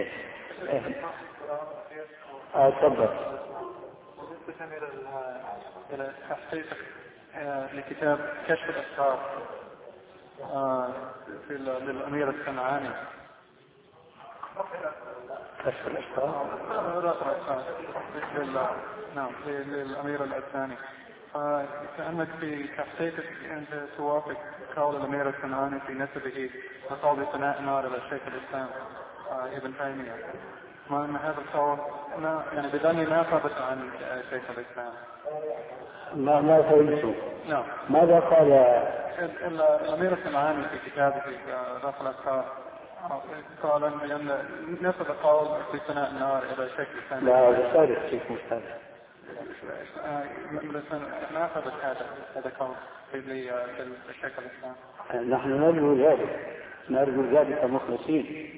آه تفضل. إلى تحقيق لكتاب كشف الأسرار في للأمير الصنعاني. كشف الأسرار. نعم للأمير العثماني. كأنك في تحقيقك أنت توافق قول الأمير الصنعاني في نسبه وقول ثناء نار إلى الشيخ الإسلام ابن تيمية، ما أن هذا القول يعني بدني ما ثبت عن شيخ الإسلام. ما ما فهمت. نعم. ماذا قال الأمير الصنعاني في كتابه رفع الأفكار؟ قال أن نسب قول في ثناء النار إلى الشيخ الإسلام. لا هذا صارف شيخ مستند. ما ثبت هذا هذا قول في الشيخ الإسلام. نحن نرجو ذلك، نرجو ذلك مخلصين.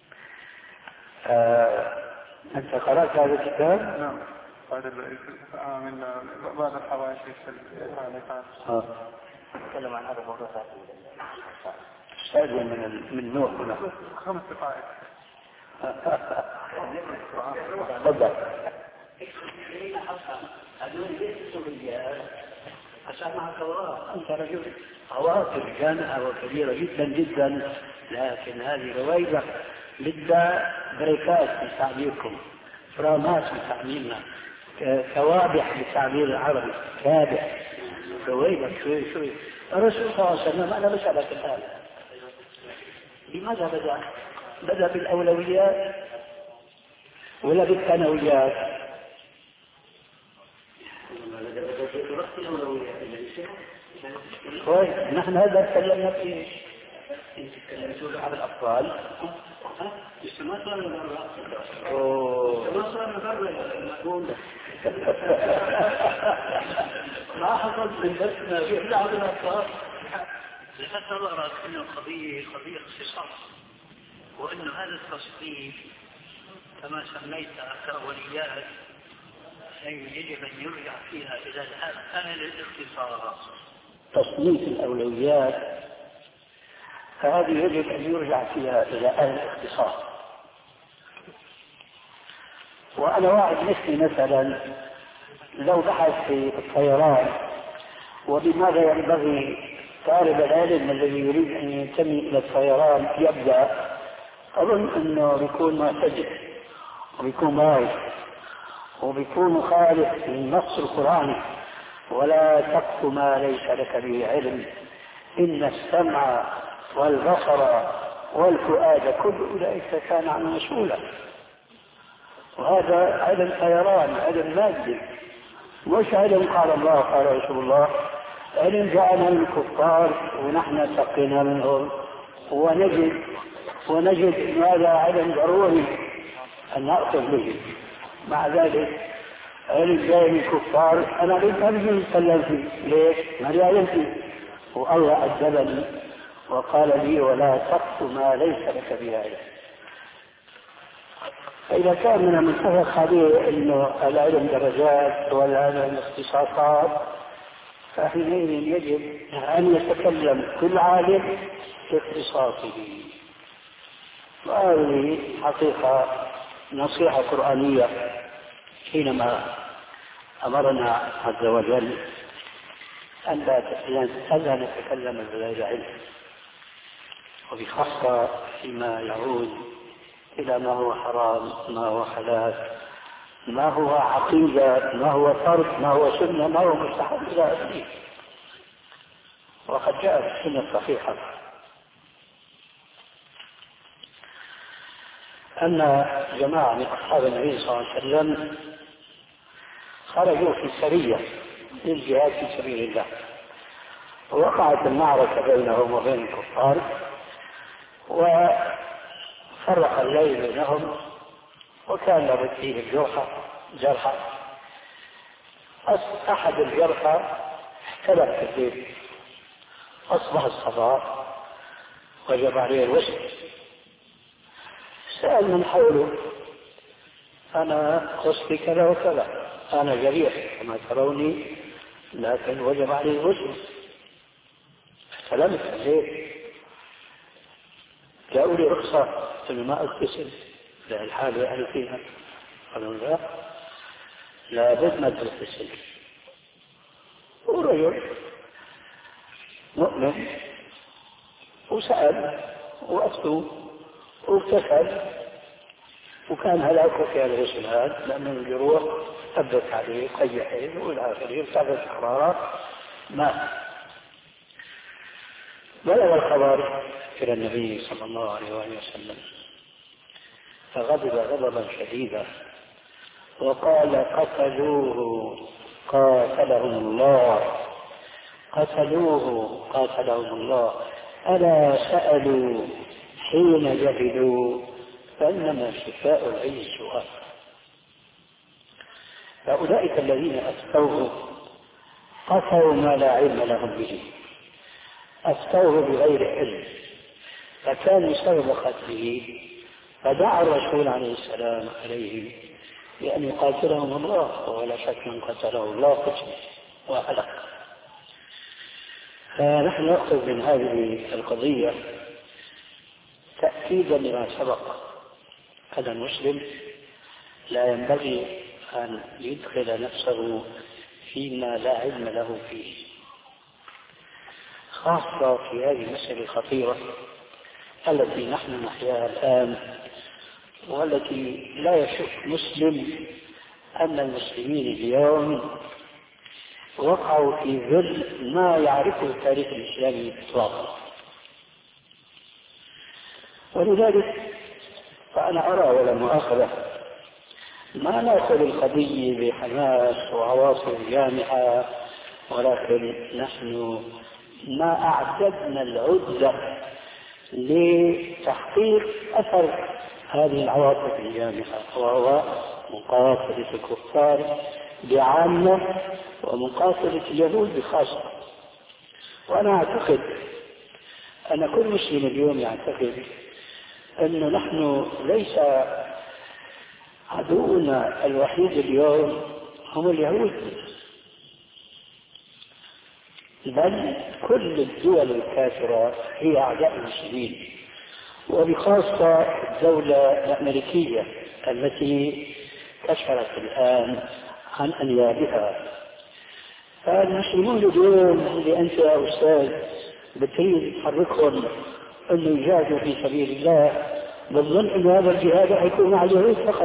آه، أنت قرأت هذا الكتاب؟ نعم. بعد من بعض الحواشي في الإعلانات. آه. نتكلم عن هذا الموضوع. هذا من من نوع هنا. خمس دقائق. تفضل. هذول ليسوا رجال عشان معك الله. أنت رجل عواطف جامعة وكبيرة جدا جدا، لكن هذه رويبة بدها بريكات بتعبيركم، فرامات بتعبيرنا، كوابح بالتعبير العربي، كابح رويبة شوي شوي. الرسول صلى الله عليه وسلم أنا بسألك الآن لماذا بدأ؟ بدأ بالأولويات ولا بالثانويات؟ كويس. نحن هذا تكلمنا فيه. انت تكلمتوا على الاطفال. مش ما صار برا. اوه ما صار برا مقبول. ما حصل من بس ما في الا على الاطفال. لحتى ظهرت انه القضيه قضيه اختصاص، وانه هذا التصنيف كما سميتها كأوليات يجب أن يرجع فيها إلى أهل الاختصاص. تصنيف الأولويات فهذه يجب أن يرجع فيها إلى أهل الاختصاص. وأنا واحد مثلي مثلا لو بحث في الطيران وبماذا ينبغي طالب العلم الذي يريد أن ينتمي إلى الطيران يبدأ، أظن أنه بيكون معتدل وبيكون بايظ وبيكون مخالف للنص القرآني. ولا تقف ما ليس لك به علم، إن السمع والبصر والفؤاد كل أولئك كان عنه مسؤولا. وهذا علم طيران، علم مادي، مش علم قال الله قال رسول الله. علم جاءنا من الكفار ونحن سقينا منهم، ونجد ونجد ان هذا علم ضروري ان ناخذ به. مع ذلك علم جاي من الكفار انا لم ارجو اتكلم فيه. ليش؟ ما لي علم فيه. والله ادبني وقال لي ولا تقف ما ليس لك به علم. فاذا كان من المتفق عليه انه العلم درجات والعلم اختصاصات، فحينئذ يجب ان يتكلم كل عالم في اختصاصه. وهذه حقيقة نصيحة قرآنية حينما أمرنا عز وجل أن لا نتكلم بغير علم، وبخاصة فيما يعود إلى ما هو حرام ما هو حلال ما هو عقيدة، ما هو فرض، ما هو سنة، ما هو مستحب إلى آخره. وقد جاءت السنة الصحيحة أن جماعة من أصحاب النبي صلى الله عليه وسلم خرجوا في سرية للجهاد في سبيل الله، ووقعت المعركة بينهم وبين الكفار، وفرق الليل بينهم، وكان لابد فيه الجرحى جرحى. أحد الجرحى احتلف في الليل، أصبح الصباح وجب عليه الوسط. سأل من حوله: أنا قصدي كذا وكذا، أنا جريح كما تروني، لكن وجب عليه الوسط، احتلمت في الليل. جاءوا لي رخصة في الماء اغتسل للحالة اللي فيها. قالوا: لا، لابد ما تغتسل. ورجل مؤمن وسأل وأفتوا واغتسل، وكان هلاكه في الغسل هذا لأن الجروح ثبت عليه قيحين والى آخره، ارتفعت حرارة مات. بلغ الخبر إلى النبي صلى الله عليه وآله وسلم، فغضب غضبا شديدا وقال: قتلوه قاتلهم الله، قتلوه قاتلهم الله، ألا سألوا حين جهلوا، فإنما شفاء العي السؤال. فأولئك الذين أفتوه قتلوا ما لا علم لهم به، أفتوه بغير علم، فكان سبب قتله، فدعا الرسول عليه السلام عليه بأن يقاتلهم الله، ولا شك من قتله الله قتل وهلك. فنحن نأخذ من هذه القضية تأكيدا لما سبق، هذا المسلم لا ينبغي أن يدخل نفسه فيما لا علم له فيه، خاصة في هذه المسألة الخطيرة التي نحن نحياها الآن، والتي لا يشك مسلم أن المسلمين اليوم وقعوا في ظل ما يعرفه التاريخ الإسلامي إطلاقا. ولذلك فأنا أرى ولا مؤاخذة ما نأخذ القضية بحماس وعواصف جامعة، ولكن نحن ما أعددنا العدة لتحقيق أثر هذه العواطف الجامعة، وهو مقاتلة الكفار بعامة ومقاتلة اليهود بخاصة. وأنا أعتقد أن كل مسلم اليوم يعتقد أنه نحن ليس عدونا الوحيد اليوم هم اليهود، بل كل الدول الكافرة هي أعداء المسلمين، وبخاصة الدولة الأمريكية التي كشفت الآن عن أنيابها. فالمسلمون اليوم اللي أنت يا أستاذ بتريد تحركهم أنه يجاهدوا في سبيل الله، بالظن أن هذا الجهاد حيكون مع اليهود فقط.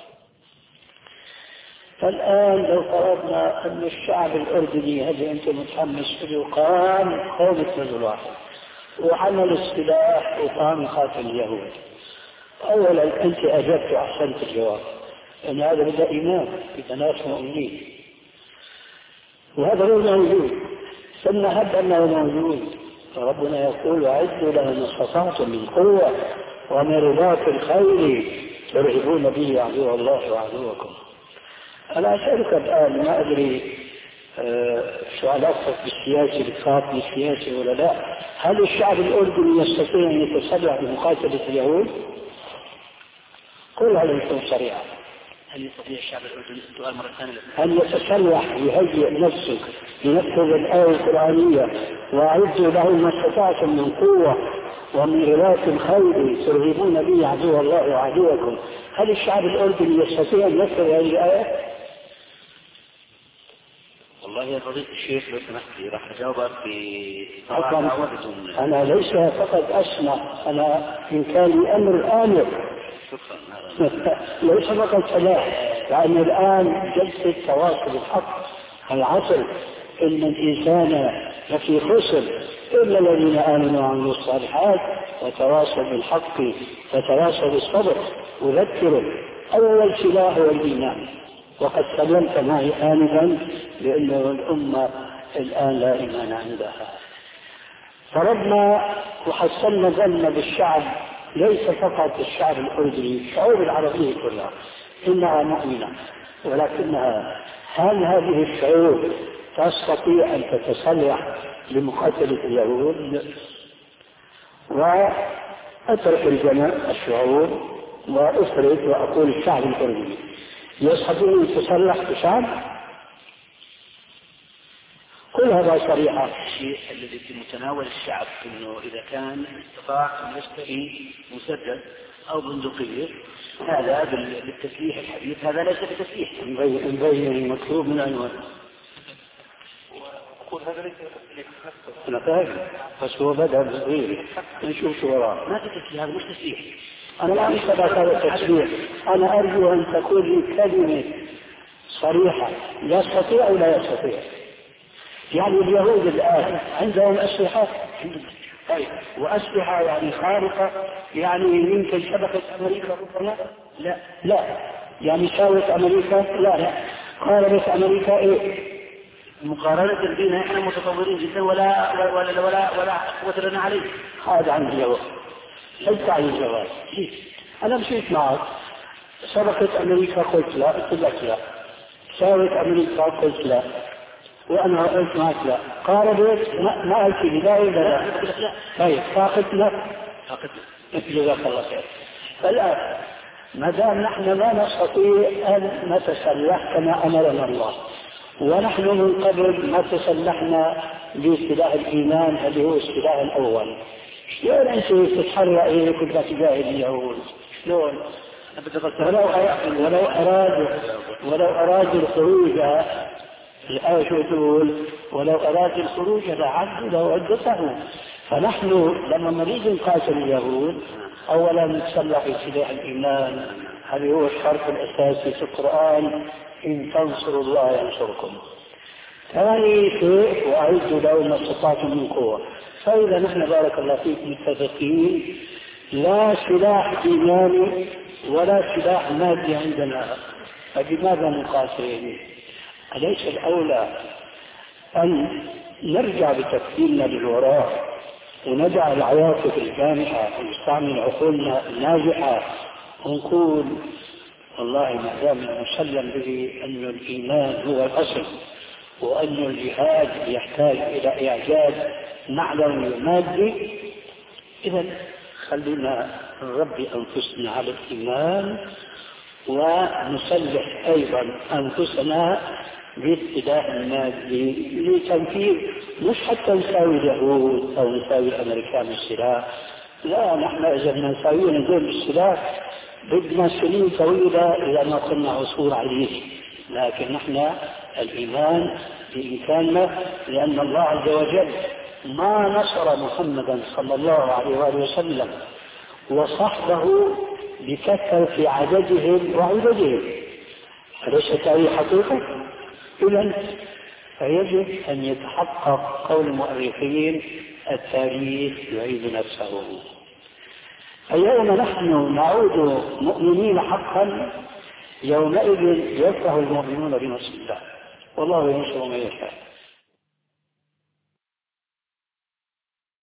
فالآن لو فرضنا أن الشعب الأردني هذا أنت متحمس له قام قوم رجل واحد وعمل السلاح وقام يقاتل اليهود، أولا أنت أجبت وأحسنت الجواب أن هذا بدأ إيمان إذا ناس مؤمنين، وهذا هو موجود. ثم هب أنه موجود، ربنا يقول: وأعدوا لهم ما استطعتم من قوة ومن رباط الخيل ترهبون به عدو الله وعدوكم. أنا أسألك الآن، ما أدري شو علاقتك بالسياسة بالخاطب السياسي ولا لا، هل الشعب الأردني يستطيع أن يتسلح بمقاتلة اليهود؟ قل هل يكون سريعا. هل يستطيع الشعب الأردني سؤال مرة ثانية أن يتسلح يهيئ نفسه لنفذ الآية القرآنية: وأعدوا لهم ما استطعتم من قوة ومن رباط الخيل ترهبون به عدو الله وعدوكم. هل الشعب الأردني يستطيع أن ينفذ هذه الآية؟ والله يا فضيلة الشيخ لو سمحت لي راح أجاوبك في أنا ليس فقط أسمع، أنا إن كان لي أمر آمر ليس فقط صلاح، يعني الآن جلسة تواصل الحق العصر إن الإنسان لفي خسر إلا الذين آمنوا وعملوا الصالحات وتواصوا بالحق وتواصوا بالصبر. أذكره أول سلاح هو الإيمان، وقد سلمت معي آنفا لأنه الأمة الآن لا إيمان عندها. فربنا وحصلنا ظن بالشعب، ليس فقط الشعب الأردني، الشعوب العربية كلها إنها مؤمنة، ولكنها هل هذه الشعوب تستطيع أن تتسلح لمقاتلة اليهود؟ وأترك الجميع الشعوب وأفرد وأقول الشعب الأردني يستطيع أن يتسلح بشعب؟ كل هذا صريحة. الشيء الذي في متناول الشعب انه اذا كان استطاع ان يشتري مسدس او بندقية، هذا بالتسليح الحديث هذا ليس بتسليح. نبين المطلوب من عنوان. أقول هذا ليس تسليح نفسه. أنا فاهم، بس هو بدأ صغير نشوف شو وراه. ما في تسليح، هذا مش تسليح. أنا لا أحسب هذا التسليح، أنا أرجو أن تكون لي كلمة صريحة يستطيع أو لا يستطيع. يعني اليهود الآن عندهم أسلحة، طيب وأسلحة يعني خارقة، يعني يمكن شبكة أمريكا ربما؟ لا لا، يعني شاوت أمريكا؟ لا لا، قاربت أمريكا إيه؟ مقارنة بنا احنا متطورين جدا ولا ولا ولا ولا قوة لنا عليه. هذا عن الجواب، ليس عن الجواب. أنا مشيت معك، شبكة أمريكا قلت لا، قلت لك لا، شاوت أمريكا قلت لا، وأنا قلت معك لا، قاربت ما قلت لي لا ولا لا. طيب فاقتنا فاقتنا جزاك الله خير. فالآن ما دام نحن لا نستطيع أن نتسلح كما أمرنا الله، ونحن من قبل ما تسلحنا بسلاح الإيمان اللي هو السلاح الأول، شلون أنت تتحرى إيه كنت تجاهد اليهود؟ شلون؟ ولو ولو أرادوا ولو أرادوا الخروج، الآية شو تقول؟ ولو أرادوا الخروج لعدوا لو عدته. فنحن لما نريد نقاتل اليهود أولا نتسلح بسلاح الإيمان، هذا هو الشرط الأساسي في القرآن: إن تنصروا الله ينصركم. ثاني شيء: وأعدوا له ما استطعتم من قوة. فإذا نحن بارك الله فيك متفقين لا سلاح إيماني ولا سلاح مادي عندنا، فبماذا نقاتل؟ أليس الأولى أن نرجع بتفكيرنا للوراء ونجعل العواطف الجامحة ونستعمل عقولنا الناجحة ونقول والله ما دام مسلم به أن الإيمان هو الأصل وأن الجهاد يحتاج إلى إعجاز معنوي مادي، إذا خلينا نربي أنفسنا على الإيمان ونسلح أيضا أنفسنا بالسلاح المادي لتنفيذ، مش حتى نساوي اليهود أو نساوي الأمريكان بالسلاح، لا، نحن إذا نساوي نقول بالسلاح بدنا سنين طويلة إذا ما كنا عصور عليه، لكن نحن الإيمان بإمكاننا، لأن الله عز وجل ما نصر محمدا صلى الله عليه وآله وسلم وصحبه بكثرة عددهم وعددهم، أليست هذه حقيقة؟ إذن فيجب أن يتحقق قول المؤرخين: التاريخ يعيد نفسه. اليوم نحن نعود مؤمنين حقا، يومئذ يفرح المؤمنون بنصر الله، والله ينصر من يشاء.